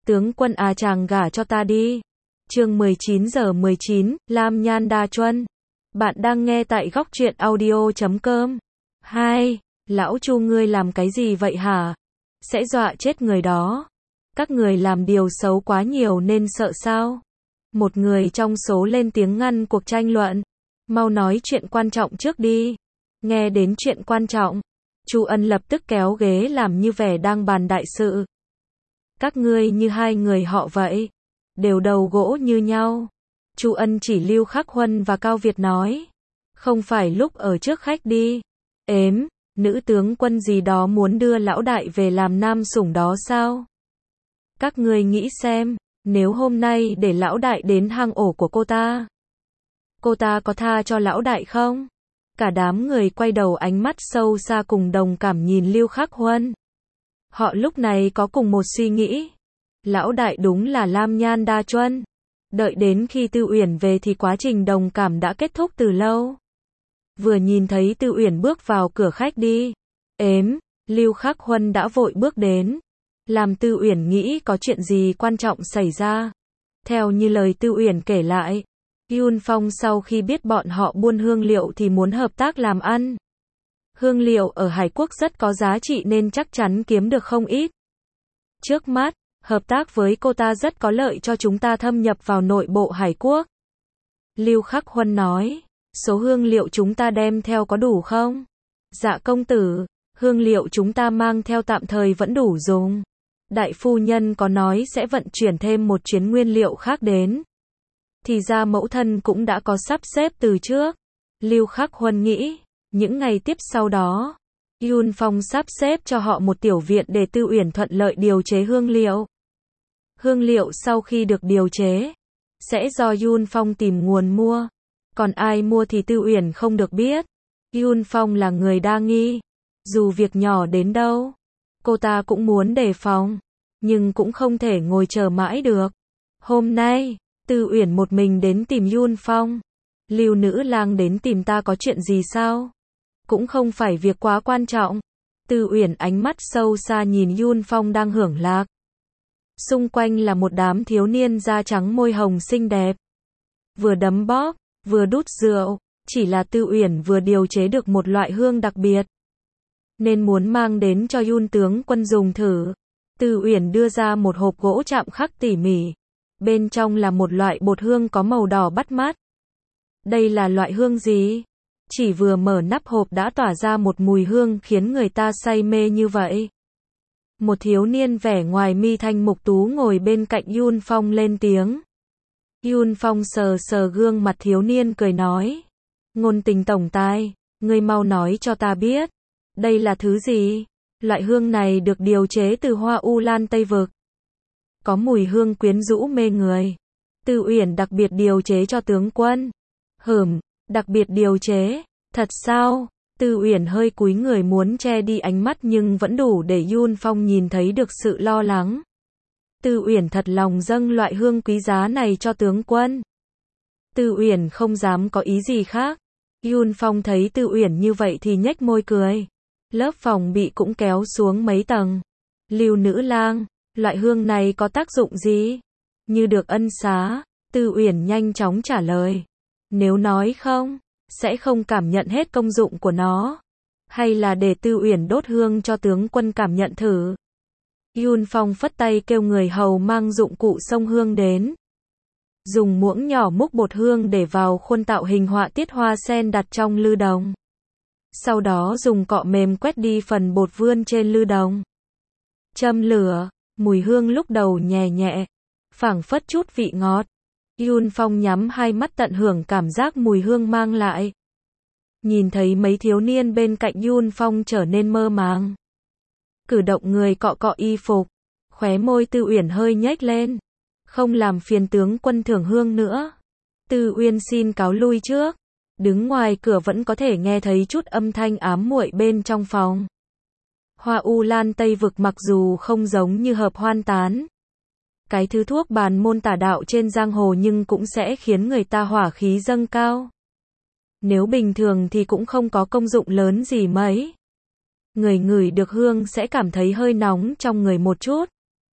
Tướng quân à, chàng gả cho ta đi. Chương 19:19, Lam Nhan Đa Chuân. Bạn đang nghe tại góc truyện audio.com. 2. Lão Chu, ngươi làm cái gì vậy hả? Sẽ dọa chết người đó. Các người làm điều xấu quá nhiều nên sợ sao? Một người trong số lên tiếng ngăn cuộc tranh luận. Mau nói chuyện quan trọng trước đi. Nghe đến chuyện quan trọng, Chu Ân lập tức kéo ghế làm như vẻ đang bàn đại sự. Các ngươi như hai người họ vậy, đều đầu gỗ như nhau. Chu Ân chỉ Lưu Khắc Huân và Cao Việt nói, không phải lúc ở trước khách đi. Nữ tướng quân gì đó muốn đưa lão đại về làm nam sủng đó sao? Các ngươi nghĩ xem, nếu hôm nay để lão đại đến hang ổ của cô ta có tha cho lão đại không? Cả đám người quay đầu, ánh mắt sâu xa cùng đồng cảm nhìn Lưu Khắc Huân. Họ lúc này có cùng một suy nghĩ. Lão đại đúng là Lam Nhan Đa Chuân. Đợi đến khi Tư Uyển về thì quá trình đồng cảm đã kết thúc từ lâu. Vừa nhìn thấy Tư Uyển bước vào cửa khách đi, Lưu Khắc Huân đã vội bước đến, làm Tư Uyển nghĩ có chuyện gì quan trọng xảy ra. Theo như lời Tư Uyển kể lại, Yun Phong sau khi biết bọn họ buôn hương liệu thì muốn hợp tác làm ăn. Hương liệu ở Hải Quốc rất có giá trị nên chắc chắn kiếm được không ít. Trước mắt, hợp tác với cô ta rất có lợi cho chúng ta thâm nhập vào nội bộ Hải Quốc. Lưu Khắc Huân nói, số hương liệu chúng ta đem theo có đủ không? Dạ công tử, hương liệu chúng ta mang theo tạm thời vẫn đủ dùng. Đại phu nhân có nói sẽ vận chuyển thêm một chuyến nguyên liệu khác đến. Thì ra mẫu thân cũng đã có sắp xếp từ trước. Lưu Khắc Huân nghĩ, những ngày tiếp sau đó, Yun Phong sắp xếp cho họ một tiểu viện để Tư Uyển thuận lợi điều chế hương liệu. Hương liệu sau khi được điều chế, sẽ do Yun Phong tìm nguồn mua. Còn ai mua thì Tư Uyển không được biết. Yun Phong là người đa nghi. Dù việc nhỏ đến đâu, cô ta cũng muốn đề phòng. Nhưng cũng không thể ngồi chờ mãi được. Hôm nay, Tư Uyển một mình đến tìm Yun Phong. Lưu nữ lang đến tìm ta có chuyện gì sao? Cũng không phải việc quá quan trọng. Tư Uyển ánh mắt sâu xa nhìn Yun Phong đang hưởng lạc. Xung quanh là một đám thiếu niên da trắng môi hồng xinh đẹp. Vừa đấm bóp, vừa đút rượu. Chỉ là Tư Uyển vừa điều chế được một loại hương đặc biệt, nên muốn mang đến cho Yun tướng quân dùng thử. Tư Uyển đưa ra một hộp gỗ chạm khắc tỉ mỉ. Bên trong là một loại bột hương có màu đỏ bắt mắt. Đây là loại hương gì? Chỉ vừa mở nắp hộp đã tỏa ra một mùi hương khiến người ta say mê như vậy. Một thiếu niên vẻ ngoài mi thanh mục tú ngồi bên cạnh Yun Phong lên tiếng. Yun Phong sờ sờ gương mặt thiếu niên cười nói. Ngôn tình tổng tài, ngươi mau nói cho ta biết. Đây là thứ gì? Loại hương này được điều chế từ hoa u lan Tây Vực. Có mùi hương quyến rũ mê người. Tư Uyển đặc biệt điều chế cho tướng quân. Đặc biệt điều chế. Thật sao? Tư Uyển hơi cúi người muốn che đi ánh mắt nhưng vẫn đủ để Yun Phong nhìn thấy được sự lo lắng. Tư Uyển thật lòng dâng loại hương quý giá này cho tướng quân. Tư Uyển không dám có ý gì khác. Yun Phong thấy Tư Uyển như vậy thì nhếch môi cười. Lớp phòng bị cũng kéo xuống mấy tầng. Lưu nữ lang, loại hương này có tác dụng gì? Như được ân xá, Tư Uyển nhanh chóng trả lời. Nếu nói không, sẽ không cảm nhận hết công dụng của nó. Hay là để Tư Uyển đốt hương cho tướng quân cảm nhận thử. Yun Phong phất tay kêu người hầu mang dụng cụ xông hương đến. Dùng muỗng nhỏ múc bột hương để vào khuôn tạo hình họa tiết hoa sen đặt trong lư đồng. Sau đó dùng cọ mềm quét đi phần bột vươn trên lư đồng. Châm lửa, mùi hương lúc đầu nhẹ nhẹ, phảng phất chút vị ngọt. Yun Phong nhắm hai mắt tận hưởng cảm giác mùi hương mang lại. Nhìn thấy mấy thiếu niên bên cạnh Yun Phong trở nên mơ màng. Cử động người cọ cọ y phục, khóe môi Tư Uyển hơi nhếch lên. Không làm phiền tướng quân thưởng hương nữa. Tư Uyên xin cáo lui trước. Đứng ngoài cửa vẫn có thể nghe thấy chút âm thanh ám muội bên trong phòng. Hoa u lan Tây Vực mặc dù không giống như hợp hoan tán, cái thứ thuốc bàn môn tả đạo trên giang hồ, nhưng cũng sẽ khiến người ta hỏa khí dâng cao. Nếu bình thường thì cũng không có công dụng lớn gì mấy. Người ngửi được hương sẽ cảm thấy hơi nóng trong người một chút.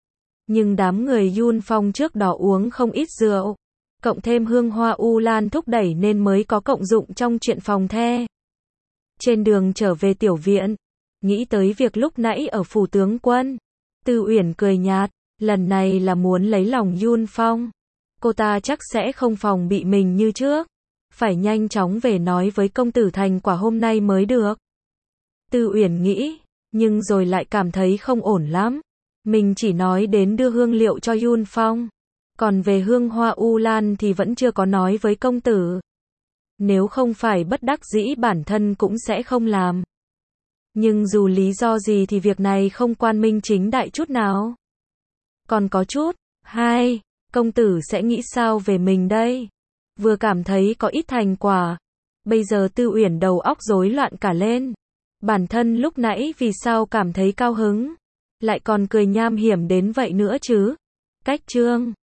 Nhưng đám người Yun Phong trước đó uống không ít rượu, cộng thêm hương hoa u lan thúc đẩy nên mới có cộng dụng trong chuyện phòng the. Trên đường trở về tiểu viện, nghĩ tới việc lúc nãy ở phủ tướng quân, Tư Uyển cười nhạt, lần này là muốn lấy lòng Yun Phong. Cô ta chắc sẽ không phòng bị mình như trước, phải nhanh chóng về nói với công tử thành quả hôm nay mới được. Tư Uyển nghĩ, nhưng rồi lại cảm thấy không ổn lắm. Mình chỉ nói đến đưa hương liệu cho Yun Phong, còn về hương hoa u lan thì vẫn chưa có nói với công tử. Nếu không phải bất đắc dĩ bản thân cũng sẽ không làm. Nhưng dù lý do gì thì việc này không quang minh chính đại chút nào. Còn có chút, công tử sẽ nghĩ sao về mình đây? Vừa cảm thấy có ít thành quả, bây giờ Tư Uyển đầu óc rối loạn cả lên. Bản thân lúc nãy vì sao cảm thấy cao hứng, lại còn cười nham hiểm đến vậy nữa chứ? Cách chương